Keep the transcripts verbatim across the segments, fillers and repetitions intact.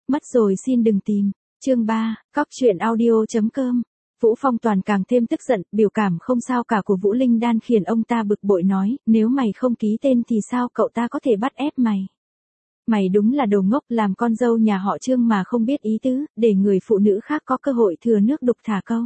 Mất rồi xin đừng tìm. Chương ba, cóc truyện audio.com. Vũ Phong Toàn càng thêm tức giận, biểu cảm không sao cả của Vũ Linh Đan khiến ông ta bực bội nói, nếu mày không ký tên thì sao cậu ta có thể bắt ép mày. Mày đúng là đồ ngốc, làm con dâu nhà họ Trương mà không biết ý tứ, để người phụ nữ khác có cơ hội thừa nước đục thả câu.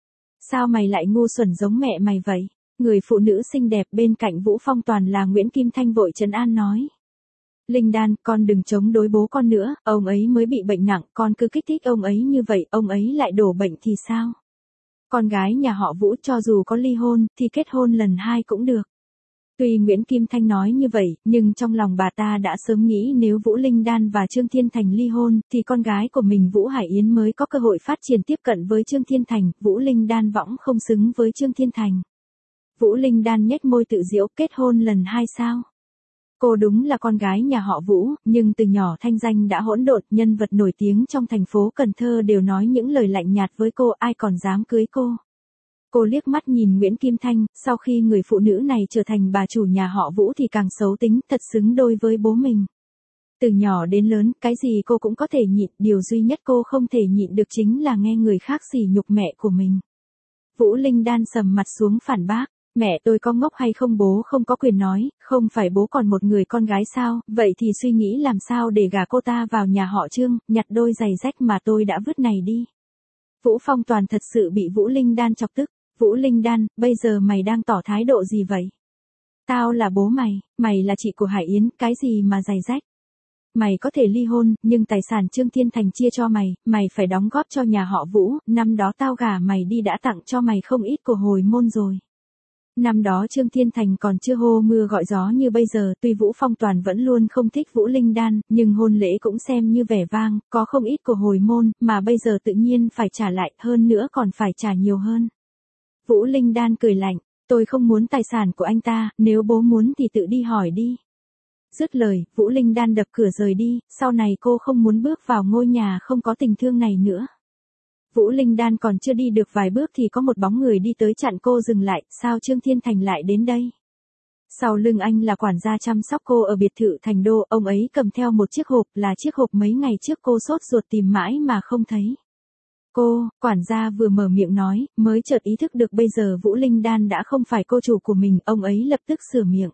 Sao mày lại ngu xuẩn giống mẹ mày vậy? Người phụ nữ xinh đẹp bên cạnh Vũ Phong Toàn là Nguyễn Kim Thanh vội trấn an nói. Linh Đan, con đừng chống đối bố con nữa, ông ấy mới bị bệnh nặng, con cứ kích thích ông ấy như vậy, ông ấy lại đổ bệnh thì sao? Con gái nhà họ Vũ cho dù có ly hôn, thì kết hôn lần hai cũng được. Tuy Nguyễn Kim Thanh nói như vậy, nhưng trong lòng bà ta đã sớm nghĩ nếu Vũ Linh Đan và Trương Thiên Thành ly hôn, thì con gái của mình Vũ Hải Yến mới có cơ hội phát triển tiếp cận với Trương Thiên Thành, Vũ Linh Đan võng không xứng với Trương Thiên Thành. Vũ Linh Đan nhếch môi tự giễu, kết hôn lần hai sao? Cô đúng là con gái nhà họ Vũ, nhưng từ nhỏ thanh danh đã hỗn độn, nhân vật nổi tiếng trong thành phố Cần Thơ đều nói những lời lạnh nhạt với cô, ai còn dám cưới cô. Cô liếc mắt nhìn Nguyễn Kim Thanh, sau khi người phụ nữ này trở thành bà chủ nhà họ Vũ thì càng xấu tính, thật xứng đôi với bố mình. Từ nhỏ đến lớn, cái gì cô cũng có thể nhịn, điều duy nhất cô không thể nhịn được chính là nghe người khác sỉ nhục mẹ của mình. Vũ Linh Đan sầm mặt xuống phản bác. Mẹ tôi có ngốc hay không bố không có quyền nói, không phải bố còn một người con gái sao, vậy thì suy nghĩ làm sao để gả cô ta vào nhà họ Trương, nhặt đôi giày rách mà tôi đã vứt này đi. Vũ Phong Toàn thật sự bị Vũ Linh Đan chọc tức. Vũ Linh Đan, bây giờ mày đang tỏ thái độ gì vậy? Tao là bố mày, mày là chị của Hải Yến, cái gì mà giày rách? Mày có thể ly hôn, nhưng tài sản Trương Thiên Thành chia cho mày, mày phải đóng góp cho nhà họ Vũ, năm đó tao gả mày đi đã tặng cho mày không ít của hồi môn rồi. Năm đó Trương Thiên Thành còn chưa hô mưa gọi gió như bây giờ, tuy Vũ Phong Toàn vẫn luôn không thích Vũ Linh Đan, nhưng hôn lễ cũng xem như vẻ vang, có không ít của hồi môn, mà bây giờ tự nhiên phải trả lại, hơn nữa còn phải trả nhiều hơn. Vũ Linh Đan cười lạnh, tôi không muốn tài sản của anh ta, nếu bố muốn thì tự đi hỏi đi. Dứt lời, Vũ Linh Đan đập cửa rời đi, sau này cô không muốn bước vào ngôi nhà không có tình thương này nữa. Vũ Linh Đan còn chưa đi được vài bước thì có một bóng người đi tới chặn cô dừng lại, sao Trương Thiên Thành lại đến đây? Sau lưng anh là quản gia chăm sóc cô ở biệt thự Thành Đô, ông ấy cầm theo một chiếc hộp, là chiếc hộp mấy ngày trước cô sốt ruột tìm mãi mà không thấy. Cô, quản gia vừa mở miệng nói, mới chợt ý thức được bây giờ Vũ Linh Đan đã không phải cô chủ của mình, ông ấy lập tức sửa miệng.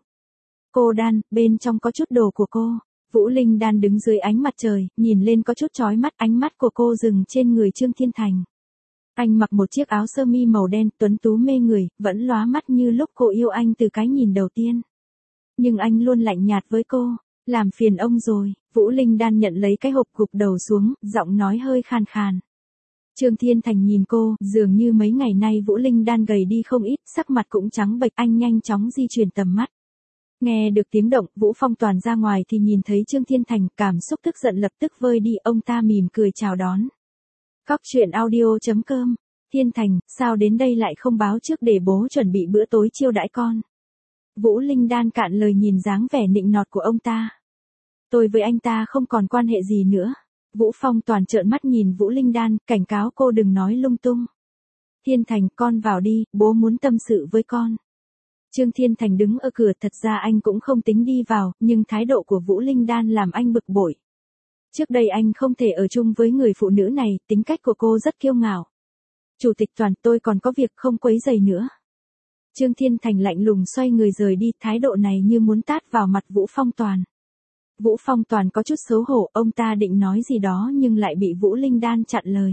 Cô Đan, bên trong có chút đồ của cô. Vũ Linh Đan đứng dưới ánh mặt trời, nhìn lên có chút chói mắt, ánh mắt của cô dừng trên người Trương Thiên Thành. Anh mặc một chiếc áo sơ mi màu đen, tuấn tú mê người, vẫn lóa mắt như lúc cô yêu anh từ cái nhìn đầu tiên. Nhưng anh luôn lạnh nhạt với cô, làm phiền ông rồi. Vũ Linh Đan nhận lấy cái hộp, gục đầu xuống, giọng nói hơi khàn khàn. Trương Thiên Thành nhìn cô, dường như mấy ngày nay Vũ Linh Đan gầy đi không ít, sắc mặt cũng trắng bệch, anh nhanh chóng di chuyển tầm mắt. Nghe được tiếng động, Vũ Phong Toàn ra ngoài thì nhìn thấy Trương Thiên Thành, cảm xúc tức giận lập tức vơi đi, ông ta mỉm cười chào đón. Cóc truyện audio.com. Thiên Thành, sao đến đây lại không báo trước để bố chuẩn bị bữa tối chiêu đãi con? Vũ Linh Đan cạn lời nhìn dáng vẻ nịnh nọt của ông ta. Tôi với anh ta không còn quan hệ gì nữa. Vũ Phong Toàn trợn mắt nhìn Vũ Linh Đan, cảnh cáo cô đừng nói lung tung. Thiên Thành, con vào đi, bố muốn tâm sự với con. Trương Thiên Thành đứng ở cửa, thật ra anh cũng không tính đi vào, nhưng thái độ của Vũ Linh Đan làm anh bực bội. Trước đây anh không thể ở chung với người phụ nữ này, tính cách của cô rất kiêu ngạo. Chủ tịch Toàn, tôi còn có việc không quấy rầy nữa. Trương Thiên Thành lạnh lùng xoay người rời đi, thái độ này như muốn tát vào mặt Vũ Phong Toàn. Vũ Phong Toàn có chút xấu hổ, ông ta định nói gì đó nhưng lại bị Vũ Linh Đan chặn lời.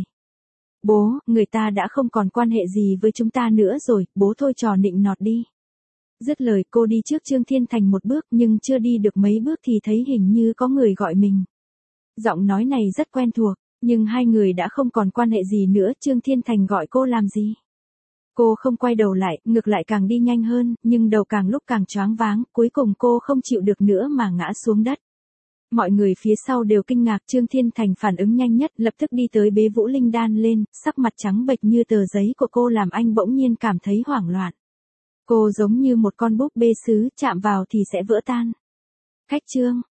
Bố, người ta đã không còn quan hệ gì với chúng ta nữa rồi, bố thôi trò nịnh nọt đi. Dứt lời cô đi trước Trương Thiên Thành một bước, nhưng chưa đi được mấy bước thì thấy hình như có người gọi mình. Giọng nói này rất quen thuộc, nhưng hai người đã không còn quan hệ gì nữa. Trương Thiên Thành gọi cô làm gì? Cô không quay đầu lại, ngược lại càng đi nhanh hơn, nhưng đầu càng lúc càng choáng váng, cuối cùng cô không chịu được nữa mà ngã xuống đất. Mọi người phía sau đều kinh ngạc, Trương Thiên Thành phản ứng nhanh nhất, lập tức đi tới bế Vũ Linh Đan lên, sắc mặt trắng bệch như tờ giấy của cô làm anh bỗng nhiên cảm thấy hoảng loạn. Cô giống như một con búp bê sứ, chạm vào thì sẽ vỡ tan. Khách Trương,